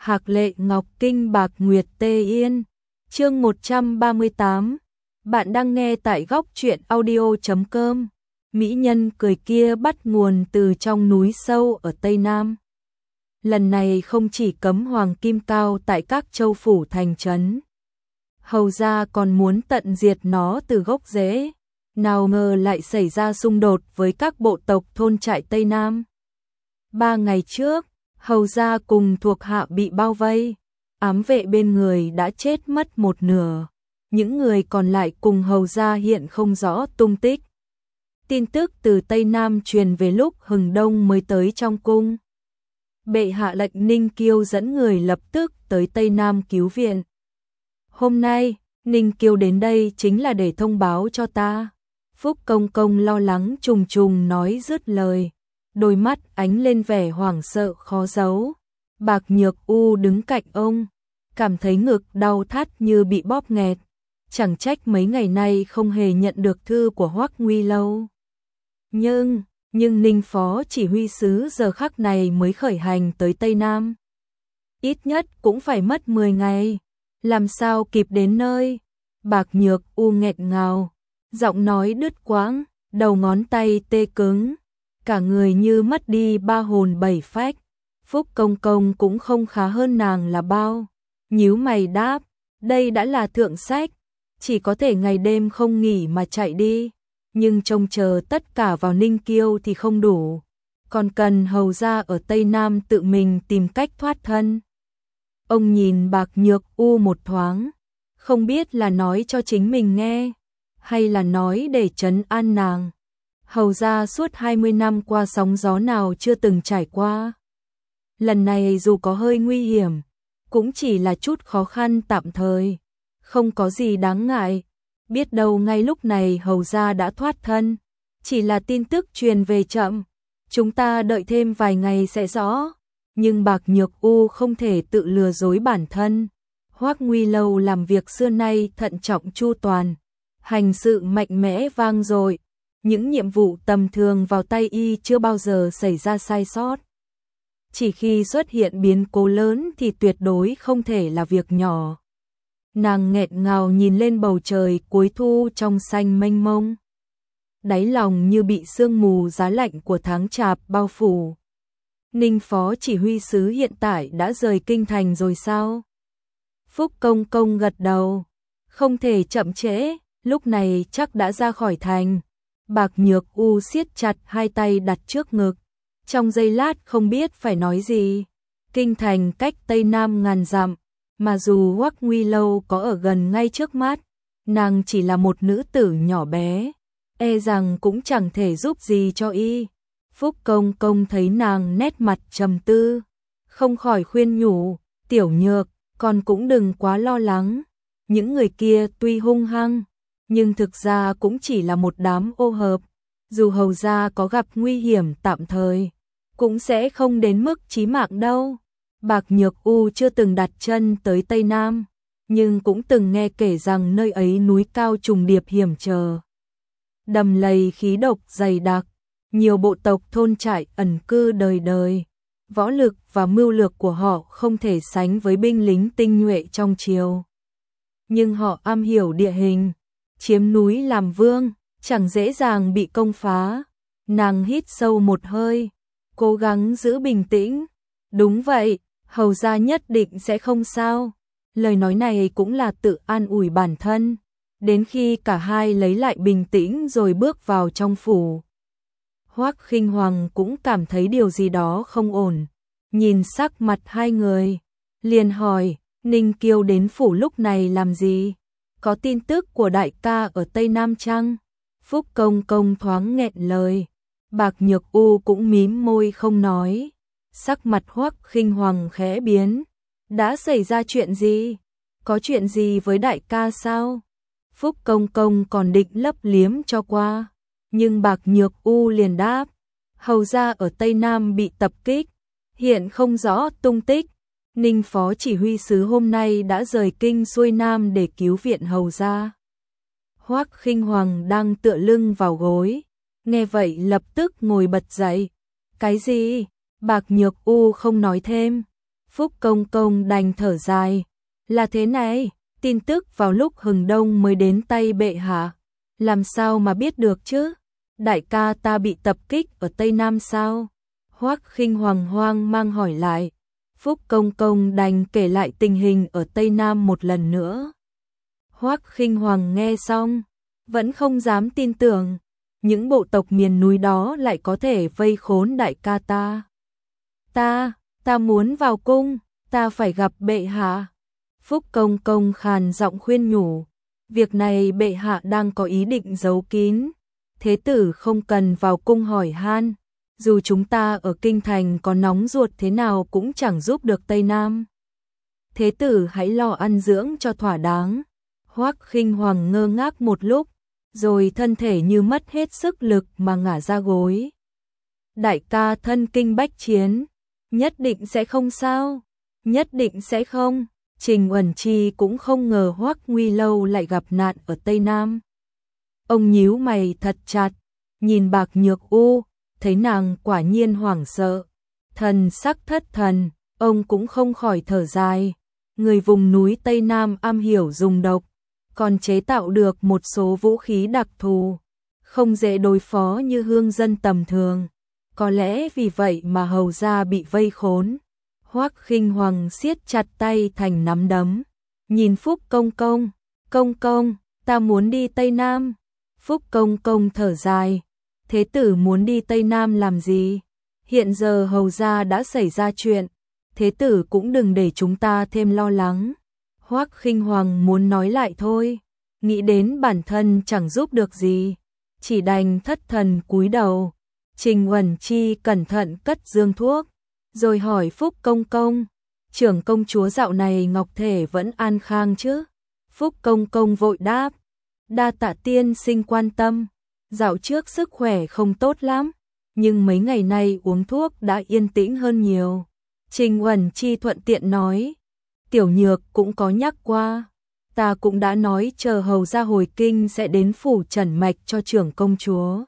Hạc Lệ Ngọc Kinh Bạc Nguyệt Tê Yên. Chương 138. Bạn đang nghe tại góc truyện audio.com. Mỹ nhân cười kia bắt nguồn từ trong núi sâu ở Tây Nam. Lần này không chỉ cấm hoàng kim cao tại các châu phủ thành trấn, hầu ra còn muốn tận diệt nó từ gốc rễ. Nào ngờ lại xảy ra xung đột với các bộ tộc thôn trại Tây Nam. 3 ngày trước, hầu gia cùng thuộc hạ bị bao vây, ám vệ bên người đã chết mất một nửa, những người còn lại cùng hầu gia hiện không rõ tung tích. Tin tức từ Tây Nam truyền về lúc Hừng Đông mới tới trong cung. Bệ hạ lệnh Ninh Kiêu dẫn người lập tức tới Tây Nam cứu viện. Hôm nay, Ninh Kiêu đến đây chính là để thông báo cho ta. Phúc Công Công lo lắng trùng trùng nói dứt lời, đôi mắt ánh lên vẻ hoảng sợ khó giấu. Bạc Nhược U đứng cạnh ông, cảm thấy ngực đau thắt như bị bóp nghẹt. Chẳng trách mấy ngày nay không hề nhận được thư của Hoắc Nguy Lâu. Nhưng Ninh Phó chỉ huy sứ giờ khắc này mới khởi hành tới Tây Nam. Ít nhất cũng phải mất 10 ngày, làm sao kịp đến nơi. Bạc Nhược U nghẹn ngào, giọng nói đứt quãng, đầu ngón tay tê cứng, cả người như mất đi 3 hồn 7 phách. Phúc Công Công cũng không khá hơn nàng là bao, nhíu mày đáp, đây đã là thượng sách, chỉ có thể ngày đêm không nghỉ mà chạy đi, nhưng trông chờ tất cả vào Ninh Kiêu thì không đủ, còn cần hầu gia ở Tây Nam tự mình tìm cách thoát thân. Ông nhìn Bạc Nhược U một thoáng, không biết là nói cho chính mình nghe, hay là nói để trấn an nàng. Hầu gia suốt 20 năm qua sóng gió nào chưa từng trải qua. Lần này dù có hơi nguy hiểm, cũng chỉ là chút khó khăn tạm thời, không có gì đáng ngại. Biết đâu ngay lúc này hầu gia đã thoát thân, chỉ là tin tức truyền về chậm, chúng ta đợi thêm vài ngày sẽ rõ. Nhưng Bạc Nhược U không thể tự lừa dối bản thân. Hoắc Nguy Lâu làm việc xưa nay thận trọng chu toàn, hành sự mạnh mẽ vang dội, những nhiệm vụ tầm thường vào tay y chưa bao giờ xảy ra sai sót. Chỉ khi xuất hiện biến cố lớn thì tuyệt đối không thể là việc nhỏ. Nàng nghẹn ngào nhìn lên bầu trời cuối thu trong xanh mênh mông. Đáy lòng như bị sương mù giá lạnh của tháng Chạp bao phủ. Ninh Phó chỉ huy sứ hiện tại đã rời kinh thành rồi sao? Phúc Công Công gật đầu. Không thể chậm trễ, lúc này chắc đã ra khỏi thành. Bạc Nhược U siết chặt hai tay đặt trước ngực. Trong giây lát không biết phải nói gì. Kinh thành cách Tây Nam ngàn dặm, mà dù Hoắc Nguy Lâu có ở gần ngay trước mắt, nàng chỉ là một nữ tử nhỏ bé, e rằng cũng chẳng thể giúp gì cho y. Phúc Công Công thấy nàng nét mặt trầm tư, không khỏi khuyên nhủ, Tiểu Nhược, con cũng đừng quá lo lắng. Những người kia tuy hung hăng, nhưng thực ra cũng chỉ là một đám ô hợp. Dù hầu gia có gặp nguy hiểm tạm thời, cũng sẽ không đến mức chí mạng đâu. Bạc Nhược U chưa từng đặt chân tới Tây Nam, nhưng cũng từng nghe kể rằng nơi ấy núi cao trùng điệp hiểm trở, đầm lầy khí độc dày đặc, nhiều bộ tộc thôn trại ẩn cư đời đời. Võ lực và mưu lược của họ không thể sánh với binh lính tinh nhuệ trong triều. Nhưng họ am hiểu địa hình, chiếm núi làm vương, chẳng dễ dàng bị công phá. Nàng hít sâu một hơi, cố gắng giữ bình tĩnh. Đúng vậy, hầu gia nhất định sẽ không sao. Lời nói này cũng là tự an ủi bản thân. Đến khi cả hai lấy lại bình tĩnh rồi bước vào trong phủ, Hoắc Khinh Hoàng cũng cảm thấy điều gì đó không ổn. Nhìn sắc mặt hai người, liền hỏi, Ninh Kiêu đến phủ lúc này làm gì? Có tin tức của đại ca ở Tây Nam chăng? Phúc Công Công thoáng nghẹn lời. Bạc Nhược U cũng mím môi không nói. Sắc mặt Hoắc Khinh Hoàng khẽ biến. Đã xảy ra chuyện gì? Có chuyện gì với đại ca sao? Phúc Công Công còn định lấp liếm cho qua, nhưng Bạc Nhược U liền đáp, hầu gia ở Tây Nam bị tập kích, hiện không rõ tung tích. Ninh Phó chỉ huy sứ hôm nay đã rời kinh xuôi Nam để cứu viện hầu gia. Hoắc Khinh Hoàng đang tựa lưng vào gối, nghe vậy lập tức ngồi bật dậy. Cái gì? Bạc Nhược U không nói thêm. Phúc Công Công đành thở dài. Là thế này, tin tức vào lúc hừng đông mới đến tay bệ hạ. Làm sao mà biết được chứ? Đại ca ta bị tập kích ở Tây Nam sao? Hoắc Khinh Hoàng hoang mang hỏi lại. Phúc Công Công đành kể lại tình hình ở Tây Nam một lần nữa. Hoắc Khinh Hoàng nghe xong, vẫn không dám tin tưởng. Những bộ tộc miền núi đó lại có thể vây khốn đại ca ta. Ta muốn vào cung, ta phải gặp bệ hạ. Phúc Công Công khàn giọng khuyên nhủ. Việc này bệ hạ đang có ý định giấu kín. Thế tử không cần vào cung hỏi han. Dù chúng ta ở kinh thành có nóng ruột thế nào cũng chẳng giúp được Tây Nam. Thế tử hãy lo ăn dưỡng cho thỏa đáng. Hoắc Khinh Hoàng ngơ ngác một lúc, rồi thân thể như mất hết sức lực mà ngả ra gối. Đại ca thân kinh bách chiến, nhất định sẽ không sao, nhất định sẽ không. Trình Uẩn Chi cũng không ngờ Hoắc Nguy Lâu lại gặp nạn ở Tây Nam. Ông nhíu mày thật chặt, nhìn Bạc Nhược U, thấy nàng quả nhiên hoảng sợ, thần sắc thất thần, ông cũng không khỏi thở dài. Người vùng núi Tây Nam am hiểu dùng độc, còn chế tạo được một số vũ khí đặc thù, không dễ đối phó như hương dân tầm thường. Có lẽ vì vậy mà hầu gia bị vây khốn. Hoắc Khinh Hoàng siết chặt tay thành nắm đấm, nhìn Phúc Công Công. Công công, ta muốn đi Tây Nam. Phúc Công Công thở dài. Thế tử muốn đi Tây Nam làm gì? Hiện giờ hầu gia đã xảy ra chuyện, thế tử cũng đừng để chúng ta thêm lo lắng. Hoắc Khinh Hoàng muốn nói lại thôi, nghĩ đến bản thân chẳng giúp được gì, chỉ đành thất thần cúi đầu. Trình Uẩn Chi cẩn thận cất dương thuốc, rồi hỏi Phúc Công Công, trưởng công chúa dạo này ngọc thể vẫn an khang chứ? Phúc Công Công vội đáp, đa tạ tiên sinh quan tâm, dạo trước sức khỏe không tốt lắm, nhưng mấy ngày nay uống thuốc đã yên tĩnh hơn nhiều. Trình Uẩn Chi thuận tiện nói, Tiểu Nhược cũng có nhắc qua, ta cũng đã nói chờ hầu gia hồi kinh sẽ đến phủ trần mạch cho trưởng công chúa.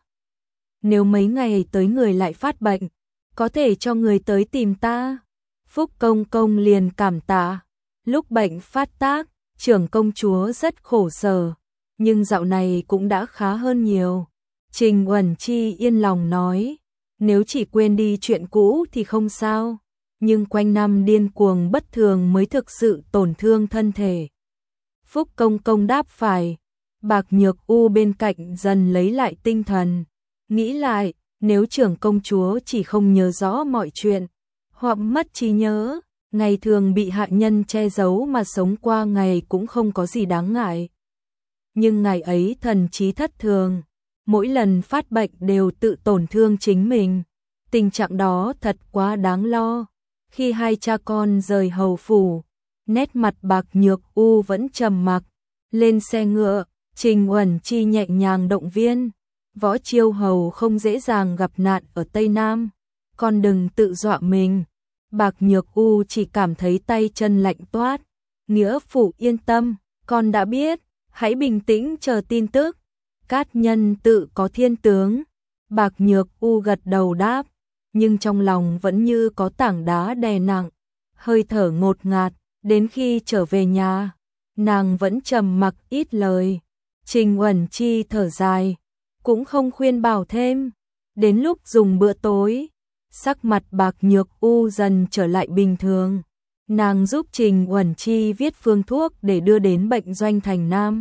Nếu mấy ngày tới người lại phát bệnh, có thể cho người tới tìm ta. Phúc Công Công liền cảm tạ. Lúc bệnh phát tác, trưởng công chúa rất khổ sở, nhưng dạo này cũng đã khá hơn nhiều. Trình Uẩn Chi yên lòng nói, nếu chỉ quên đi chuyện cũ thì không sao, nhưng quanh năm điên cuồng bất thường mới thực sự tổn thương thân thể. Phúc Công Công đáp phải. Bạc Nhược U bên cạnh dần lấy lại tinh thần, nghĩ lại, nếu trưởng công chúa chỉ không nhớ rõ mọi chuyện, hoặc mất trí nhớ, ngày thường bị hạ nhân che giấu mà sống qua ngày cũng không có gì đáng ngại. Nhưng ngày ấy thần trí thất thường, mỗi lần phát bệnh đều tự tổn thương chính mình, tình trạng đó thật quá đáng lo. Khi hai cha con rời hầu phủ, nét mặt Bạc Nhược U vẫn trầm mặc. Lên xe ngựa, Trình Uẩn Chi nhẹ nhàng động viên, Võ Chiêu hầu không dễ dàng gặp nạn ở Tây Nam, con đừng tự dọa mình. Bạc Nhược U chỉ cảm thấy tay chân lạnh toát. Nghĩa phụ yên tâm, con đã biết, hãy bình tĩnh chờ tin tức. Cát nhân tự có thiên tướng. Bạc Nhược U gật đầu đáp, nhưng trong lòng vẫn như có tảng đá đè nặng, hơi thở ngột ngạt. Đến khi trở về nhà, nàng vẫn trầm mặc ít lời. Trình Uẩn Chi thở dài, cũng không khuyên bảo thêm. Đến lúc dùng bữa tối, sắc mặt Bạc Nhược U dần trở lại bình thường. Nàng giúp Trình Uẩn Chi viết phương thuốc để đưa đến bệnh doanh thành Nam.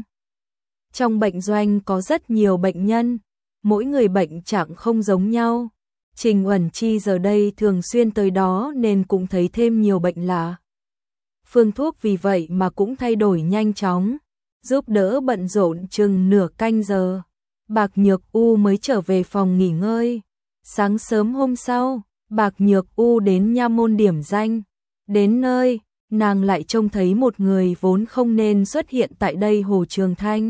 Trong bệnh doanh có rất nhiều bệnh nhân, mỗi người bệnh trạng không giống nhau. Trình Uẩn Chi giờ đây thường xuyên tới đó nên cũng thấy thêm nhiều bệnh lạ. Phương thuốc vì vậy mà cũng thay đổi nhanh chóng, giúp đỡ bận rộn chừng nửa canh giờ. Bạc Nhược U mới trở về phòng nghỉ ngơi. Sáng sớm hôm sau, Bạc Nhược U đến nha môn điểm danh. Đến nơi, nàng lại trông thấy một người vốn không nên xuất hiện tại đây. Hồ Trường Thanh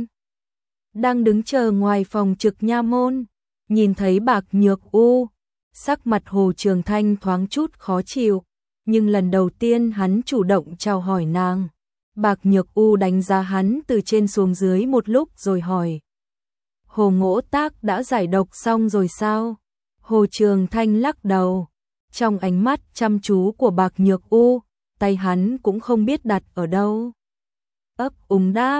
đang đứng chờ ngoài phòng trực nha môn. Nhìn thấy Bạc Nhược U, sắc mặt Hồ Trường Thanh thoáng chút khó chịu, nhưng lần đầu tiên hắn chủ động chào hỏi nàng. Bạc Nhược U đánh giá hắn từ trên xuống dưới một lúc rồi hỏi, Hồ Ngỗ Tác đã giải độc xong rồi sao? Hồ Trường Thanh lắc đầu. Trong ánh mắt chăm chú của Bạc Nhược U, tay hắn cũng không biết đặt ở đâu. Ấp úng đáp,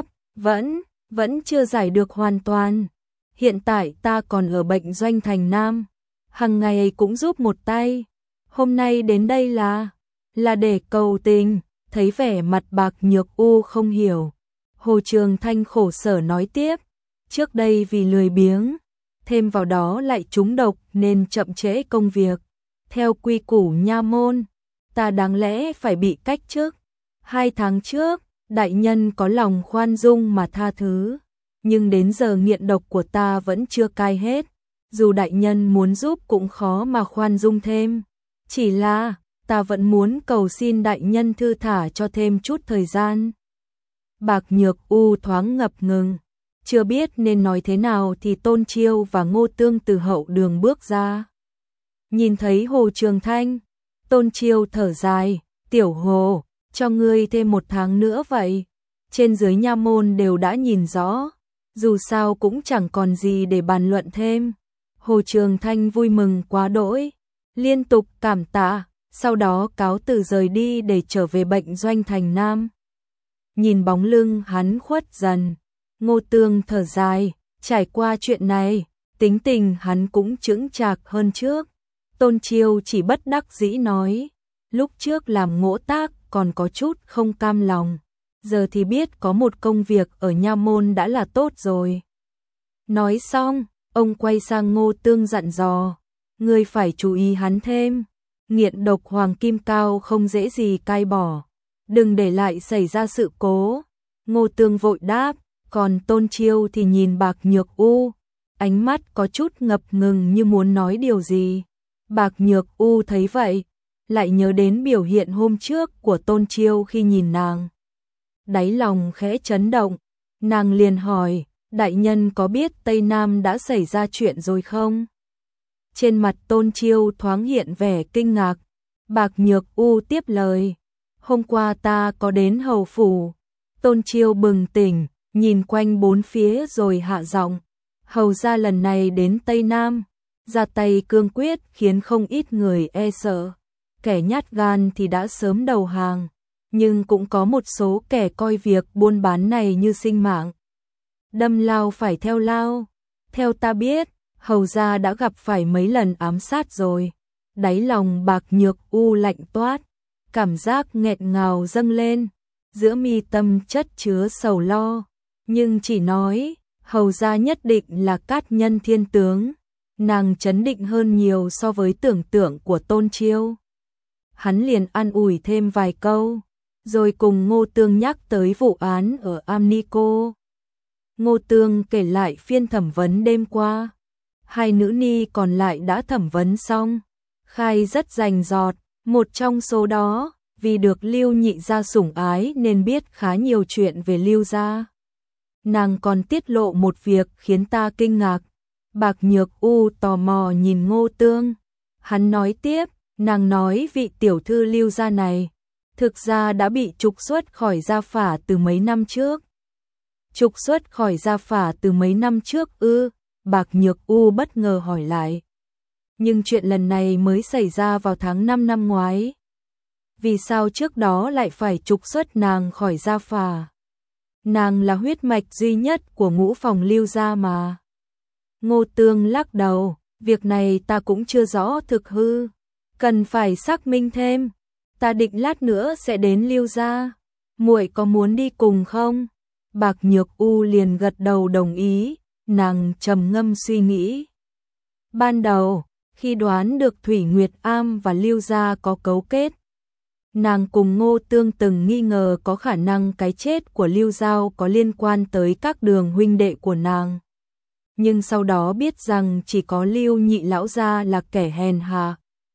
vẫn chưa giải được hoàn toàn. Hiện tại ta còn ở bệnh doanh thành Nam, hàng ngày cũng giúp một tay. Hôm nay đến đây là để cầu tình. Thấy vẻ mặt Bạc Nhược U không hiểu, Hồ Trường Thanh khổ sở nói tiếp, trước đây vì lười biếng, thêm vào đó lại trúng độc nên chậm trễ công việc. Theo quy củ nha môn, ta đáng lẽ phải bị cách chức. 2 tháng trước, đại nhân có lòng khoan dung mà tha thứ, nhưng đến giờ nghiện độc của ta vẫn chưa cai hết. Dù đại nhân muốn giúp cũng khó mà khoan dung thêm. Chỉ là ta vẫn muốn cầu xin đại nhân thư thả cho thêm chút thời gian. Bạc Nhược U thoáng ngập ngừng, chưa biết nên nói thế nào thì Tôn Chiêu và Ngô Tương từ hậu đường bước ra. Nhìn thấy Hồ Trường Thanh, Tôn Chiêu thở dài, tiểu Hồ, cho ngươi thêm 1 tháng nữa vậy. Trên dưới nha môn đều đã nhìn rõ, dù sao cũng chẳng còn gì để bàn luận thêm. Hồ Trường Thanh vui mừng quá đỗi, liên tục cảm tạ, sau đó cáo từ rời đi để trở về bệnh doanh thành Nam. Nhìn bóng lưng hắn khuất dần, Ngô Tương thở dài, trải qua chuyện này, tính tình hắn cũng chững chạc hơn trước. Tôn Chiêu chỉ bất đắc dĩ nói, lúc trước làm ngỗ tác còn có chút không cam lòng, giờ thì biết có một công việc ở nha môn đã là tốt rồi. Nói xong, ông quay sang Ngô Tương dặn dò, ngươi phải chú ý hắn thêm, nghiện độc hoàng kim cao không dễ gì cai bỏ, đừng để lại xảy ra sự cố. Ngô Tương vội đáp, còn Tôn Chiêu thì nhìn Bạc Nhược U, ánh mắt có chút ngập ngừng như muốn nói điều gì. Bạc Nhược U thấy vậy, lại nhớ đến biểu hiện hôm trước của Tôn Chiêu khi nhìn nàng. Đáy lòng khẽ chấn động, nàng liền hỏi, đại nhân có biết Tây Nam đã xảy ra chuyện rồi không? Trên mặt Tôn Chiêu thoáng hiện vẻ kinh ngạc, Bạc Nhược U tiếp lời, hôm qua ta có đến hầu phủ. Tôn Chiêu bừng tỉnh, nhìn quanh bốn phía rồi hạ giọng, hầu ra lần này đến Tây Nam, ra tay cương quyết khiến không ít người e sợ. Kẻ nhát gan thì đã sớm đầu hàng, nhưng cũng có một số kẻ coi việc buôn bán này như sinh mạng. Đâm lao phải theo lao. Theo ta biết, hầu gia đã gặp phải mấy lần ám sát rồi. Đáy lòng Bạc Nhược U lạnh toát, cảm giác nghẹn ngào dâng lên, giữa mi tâm chất chứa sầu lo, nhưng chỉ nói, hầu gia nhất định là cát nhân thiên tướng. Nàng chấn định hơn nhiều so với tưởng tượng của Tôn Chiêu. Hắn liền an ủi thêm vài câu, rồi cùng Ngô Tương nhắc tới vụ án ở Amnico. Ngô Tương kể lại phiên thẩm vấn đêm qua. 2 nữ ni còn lại đã thẩm vấn xong, khai rất rành rọt, một trong số đó, vì được Lưu nhị gia sủng ái nên biết khá nhiều chuyện về Lưu gia. Nàng còn tiết lộ một việc khiến ta kinh ngạc. Bạc Nhược U tò mò nhìn Ngô Tương. Hắn nói tiếp, nàng nói vị tiểu thư Lưu gia này, thực ra đã bị trục xuất khỏi gia phả từ mấy năm trước. Trục xuất khỏi gia phả từ mấy năm trước ư? Bạc Nhược U bất ngờ hỏi lại. Nhưng chuyện lần này mới xảy ra vào tháng 5 năm ngoái. Vì sao trước đó lại phải trục xuất nàng khỏi gia phả? Nàng là huyết mạch duy nhất của ngũ phòng Lưu gia mà. Ngô Tương lắc đầu, việc này ta cũng chưa rõ thực hư, cần phải xác minh thêm. Ta định lát nữa sẽ đến Lưu gia, muội có muốn đi cùng không? Bạc Nhược U liền gật đầu đồng ý, nàng trầm ngâm suy nghĩ. Ban đầu, khi đoán được Thủy Nguyệt Am và Lưu gia có cấu kết, nàng cùng Ngô Tương từng nghi ngờ có khả năng cái chết của Lưu Giao có liên quan tới các đường huynh đệ của nàng. Nhưng sau đó biết rằng chỉ có Lưu nhị lão gia là kẻ hèn hạ,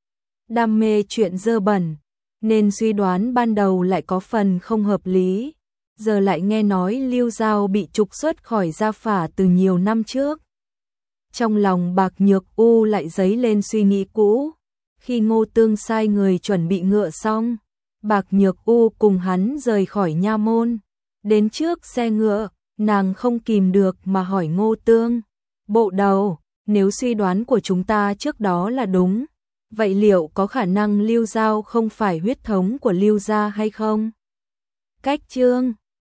đam mê chuyện dơ bẩn, nên suy đoán ban đầu lại có phần không hợp lý. Giờ lại nghe nói Lưu Giao bị trục xuất khỏi gia phả từ nhiều năm trước. Trong lòng Bạc Nhược U lại dấy lên suy nghĩ cũ. Khi Ngô Tương sai người chuẩn bị ngựa xong, Bạc Nhược U cùng hắn rời khỏi nha môn. Đến trước xe ngựa, nàng không kìm được mà hỏi Ngô Tương, bộ đầu, nếu suy đoán của chúng ta trước đó là đúng, Vậy liệu có khả năng Lưu Giao không phải huyết thống của Lưu gia hay không? Cách chương